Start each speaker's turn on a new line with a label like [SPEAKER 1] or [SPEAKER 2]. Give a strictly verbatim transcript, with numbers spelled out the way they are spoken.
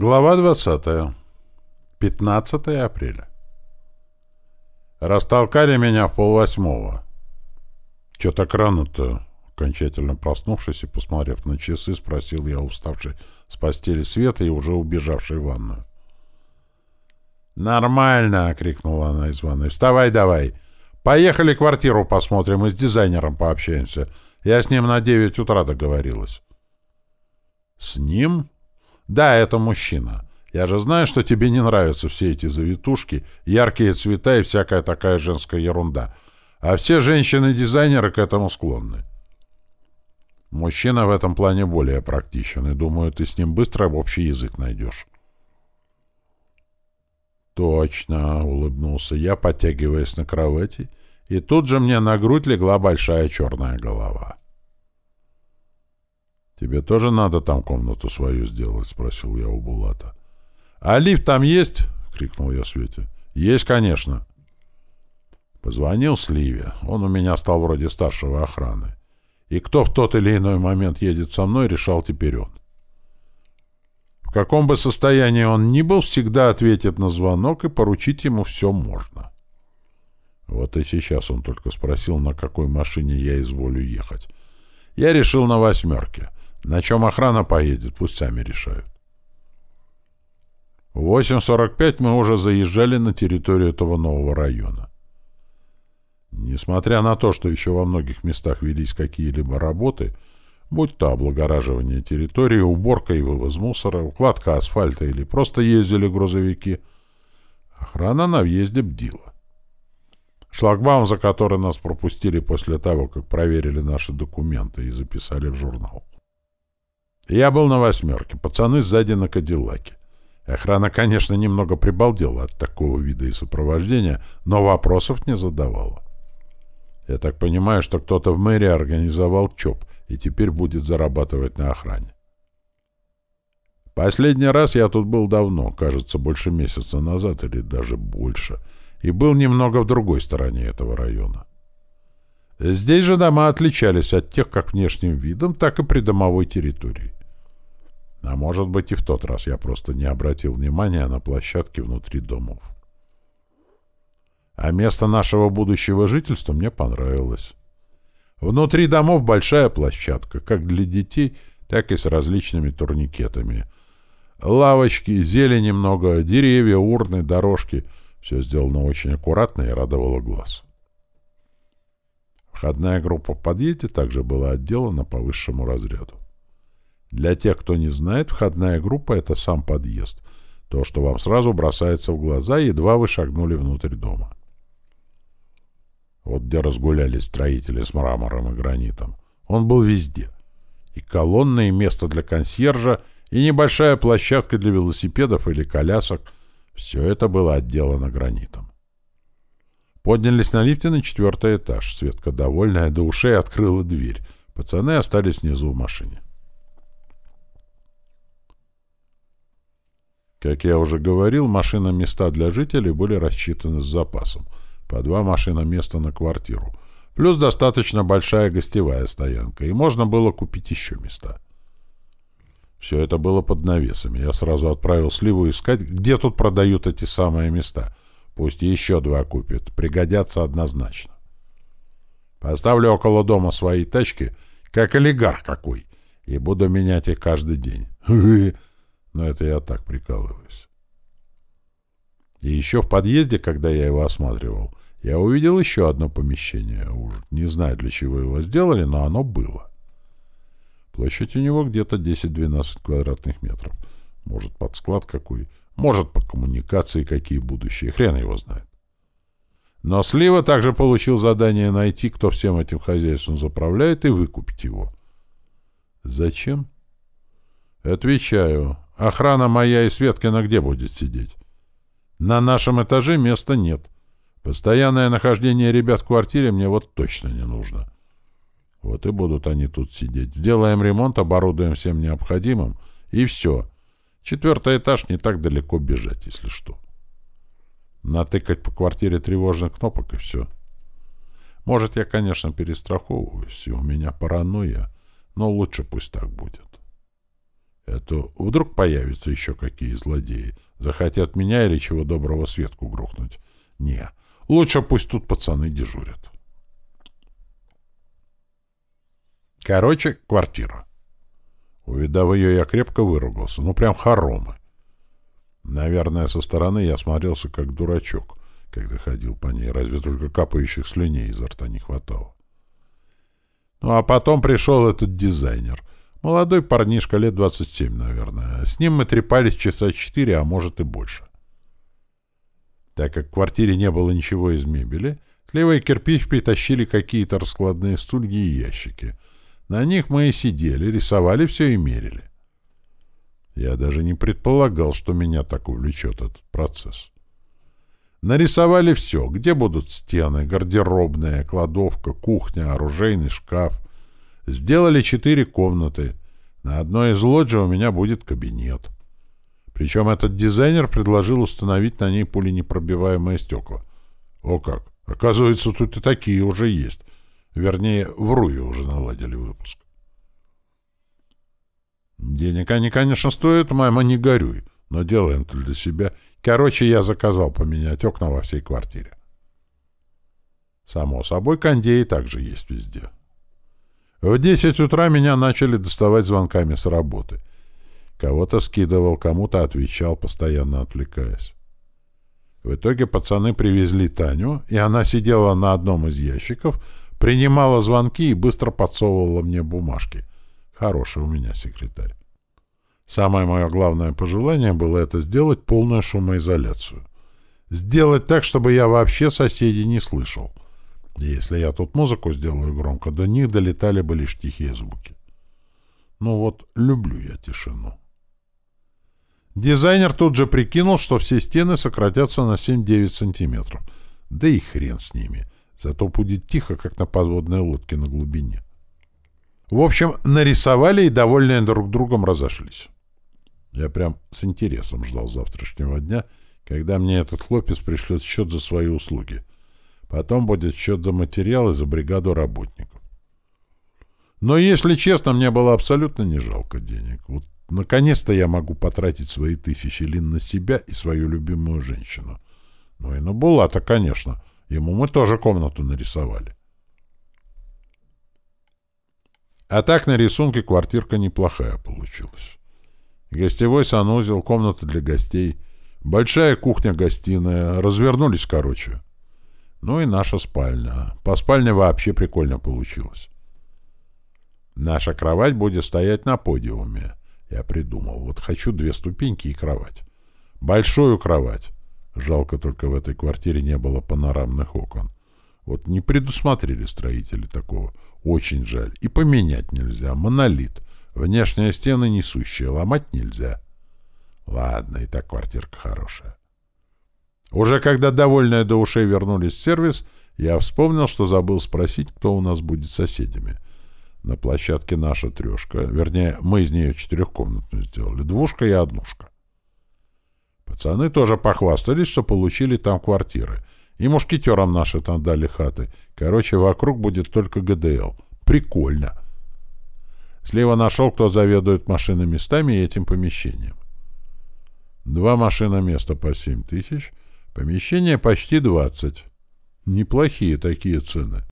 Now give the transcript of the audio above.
[SPEAKER 1] Глава двадцатая. пятнадцатое апреля. Растолкали меня в полвосьмого. Чё так рано-то? Окончательно проснувшись и посмотрев на часы, спросил я, уставший с постели Света и уже убежавший в ванную. «Нормально!» — крикнула она из ванной. «Вставай давай! Поехали квартиру посмотрим и с дизайнером пообщаемся. Я с ним на девять утра договорилась». «С ним?» «Да, это мужчина. Я же знаю, что тебе не нравятся все эти завитушки, яркие цвета и всякая такая женская ерунда. А все женщины-дизайнеры к этому склонны. Мужчина в этом плане более практичен, и, думаю, ты с ним быстро общий язык найдешь». «Точно», — улыбнулся я, подтягиваясь на кровати, и тут же мне на грудь легла большая черная голова. «Тебе тоже надо там комнату свою сделать?» — спросил я у Булата. «А лифт там есть?» — крикнул я Свете. «Есть, конечно». Позвонил Сливе. Он у меня стал вроде старшего охраны. И кто в тот или иной момент едет со мной, решал теперь он. В каком бы состоянии он ни был, всегда ответит на звонок, и поручить ему все можно. Вот и сейчас он только спросил, на какой машине я изволю ехать. Я решил на «восьмерке». На чем охрана поедет, пусть сами решают. В восемь сорок пять мы уже заезжали на территорию этого нового района. Несмотря на то, что еще во многих местах велись какие-либо работы, будь то облагораживание территории, уборка и вывоз мусора, укладка асфальта или просто ездили грузовики, охрана на въезде бдила. Шлагбаум, за который нас пропустили после того, как проверили наши документы и записали в журнал. Я был на «восьмерке», пацаны сзади на «Кадиллаке». Охрана, конечно, немного прибалдела от такого вида и сопровождения, но вопросов не задавала. Я так понимаю, что кто-то в мэрии организовал ЧОП и теперь будет зарабатывать на охране. Последний раз я тут был давно, кажется, больше месяца назад или даже больше, и был немного в другой стороне этого района. Здесь же дома отличались от тех как внешним видом, так и придомовой территорией. А может быть, и в тот раз я просто не обратил внимания на площадки внутри домов. А место нашего будущего жительства мне понравилось. Внутри домов большая площадка, как для детей, так и с различными турникетами. Лавочки, зелени много, деревья, урны, дорожки. Все сделано очень аккуратно и радовало глаз. Входная группа в подъезде также была отделана по высшему разряду. Для тех, кто не знает, входная группа — это сам подъезд, то, что вам сразу бросается в глаза, едва вы шагнули внутрь дома. Вот где разгулялись строители с мрамором и гранитом. Он был везде. И колонны, и место для консьержа, и небольшая площадка для велосипедов или колясок — все это было отделано гранитом. Поднялись на лифте на четвертый этаж. Светка, довольная до ушей, открыла дверь. Пацаны остались внизу в машине. Как я уже говорил, машина-места для жителей были рассчитаны с запасом. По два машина-места на квартиру. Плюс достаточно большая гостевая стоянка. И можно было купить еще места. Все это было под навесами. Я сразу отправил Сливу искать, где тут продают эти самые места. Пусть еще два купят. Пригодятся однозначно. Поставлю около дома свои тачки, как олигарх какой, и буду менять их каждый день. Но это я так прикалываюсь. И еще в подъезде, когда я его осматривал, я увидел еще одно помещение. Уж не знаю, для чего его сделали, но оно было. Площадь у него где-то десять-двенадцать квадратных метров. Может, под склад какой, может, по коммуникации какие будущие, хрен его знает. Но Слива также получил задание найти, кто всем этим хозяйством заправляет, и выкупить его. Зачем? Отвечаю. Охрана моя и Светкина где будет сидеть? На нашем этаже места нет. Постоянное нахождение ребят в квартире мне вот точно не нужно. Вот и будут они тут сидеть. Сделаем ремонт, оборудуем всем необходимым, и все. Четвертый этаж не так далеко бежать, если что. Натыкать по квартире тревожных кнопок, и все. Может, я, конечно, перестраховываюсь, и у меня паранойя, но лучше пусть так будет. Это вдруг появятся еще какие злодеи. Захотят меня или чего доброго Светку грохнуть. Не, лучше пусть тут пацаны дежурят. Короче, квартира. Увидав ее, я крепко выругался. Ну, прям хоромы. Наверное, со стороны я смотрелся как дурачок, когда ходил по ней. Разве только капающих слюней изо рта не хватало. Ну, а потом пришел этот дизайнер. Молодой парнишка, лет двадцать семь, наверное. С ним мы трепались часа четыре, а может и больше. Так как в квартире не было ничего из мебели, слева и кирпич притащили какие-то раскладные стулья и ящики. На них мы и сидели, рисовали все и мерили. Я даже не предполагал, что меня так увлечет этот процесс. Нарисовали все, где будут стены, гардеробная, кладовка, кухня, оружейный шкаф. Сделали четыре комнаты. На одной из лоджий у меня будет кабинет. Причем этот дизайнер предложил установить на ней пуленепробиваемые стекла. О как! Оказывается, тут и такие уже есть. Вернее, в Руве уже наладили выпуск. Денег они, конечно, стоят, мама, не горюй. Но делаем-то для себя. Короче, я заказал поменять окна во всей квартире. Само собой, кондеи также есть везде. В десять утра меня начали доставать звонками с работы. Кого-то скидывал, кому-то отвечал, постоянно отвлекаясь. В итоге пацаны привезли Таню, и она сидела на одном из ящиков, принимала звонки и быстро подсовывала мне бумажки. Хороший у меня секретарь. Самое мое главное пожелание было это сделать полную шумоизоляцию. Сделать так, чтобы я вообще соседей не слышал. И если я тут музыку сделаю громко, до них долетали бы лишь тихие звуки. Ну вот, люблю я тишину. Дизайнер тут же прикинул, что все стены сократятся на семь-девять сантиметров. Да и хрен с ними. Зато будет тихо, как на подводной лодке на глубине. В общем, нарисовали и, довольные друг другом, разошлись. Я прям с интересом ждал завтрашнего дня, когда мне этот хлопец пришлет счет за свои услуги. Потом будет счет за материалы, за бригаду работников. Но, если честно, мне было абсолютно не жалко денег. Вот наконец-то я могу потратить свои тысячи лин на себя и свою любимую женщину. Ну и на Булата, конечно. Ему мы тоже комнату нарисовали. А так на рисунке квартирка неплохая получилась. Гостевой санузел, комната для гостей, большая кухня-гостиная, развернулись короче. Ну и наша спальня. По спальне вообще прикольно получилось. Наша кровать будет стоять на подиуме. Я придумал. Вот хочу две ступеньки и кровать. Большую кровать. Жалко, только в этой квартире не было панорамных окон. Вот не предусмотрели строители такого. Очень жаль. И поменять нельзя. Монолит. Внешние стены несущие. Ломать нельзя. Ладно, и так квартирка хорошая. Уже когда довольные до ушей вернулись в сервис, я вспомнил, что забыл спросить, кто у нас будет соседями. На площадке наша трешка. Вернее, мы из нее четырехкомнатную сделали. Двушка и однушка. Пацаны тоже похвастались, что получили там квартиры. И мушкетерам наши там дали хаты. Короче, вокруг будет только ГДЛ. Прикольно. Слева нашел, кто заведует машиноместами и этим помещением. Два машиноместа по семь тысяч. Помещение почти двадцать. Неплохие такие цены.